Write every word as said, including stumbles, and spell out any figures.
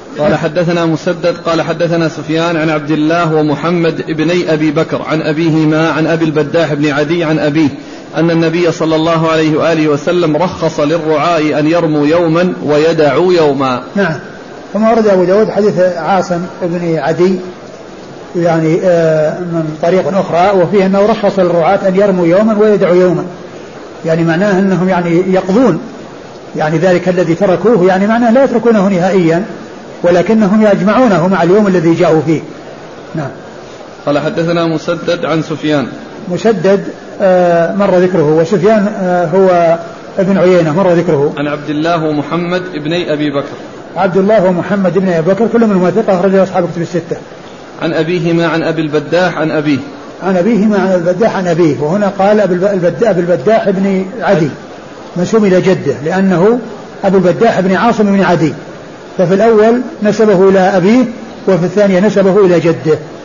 قال حدثنا مسدد قال حدثنا سفيان عن عبد الله ومحمد ابني أبي بكر عن أبيهما عن أبي البداح بن عدي عن أبيه أن النبي صلى الله عليه وآله وسلم رخص للرعاء أن يرموا يوما ويدعوا يوما. نعم. ثم ورد أبو داود حديث عاصم بن عدي يعني من طريق أخرى وفيه أنه رخص للرعاة أن يرموا يوما ويدعوا يوما، يعني معناه أنهم يعني يقضون يعني ذلك الذي تركوه، يعني معناه لا يتركونه نهائيا ولكنهم يجمعونه مع اليوم الذي جاءوا فيه. نعم. قال حدثنا مسدد عن سفيان. مسدد آه مر ذكره، وسفيان آه هو ابن عيينة مر ذكره. عن عبد الله ومحمد ابني أبي بكر. عبد الله ومحمد ابن أبي بكر كل من ثقة أخرجه أصحاب الكتب الستة. عن أبيهما عن أبي البداح عن أبيه. عن أبيهما عن البداح عن أبيه، وهنا قال أبي البداح ابن عدي منسوب إلى جده لأنه أبو البداح بن عاصم بن عدي، ففي الأول نسبه إلى أبيه وفي الثانية نسبه إلى جده.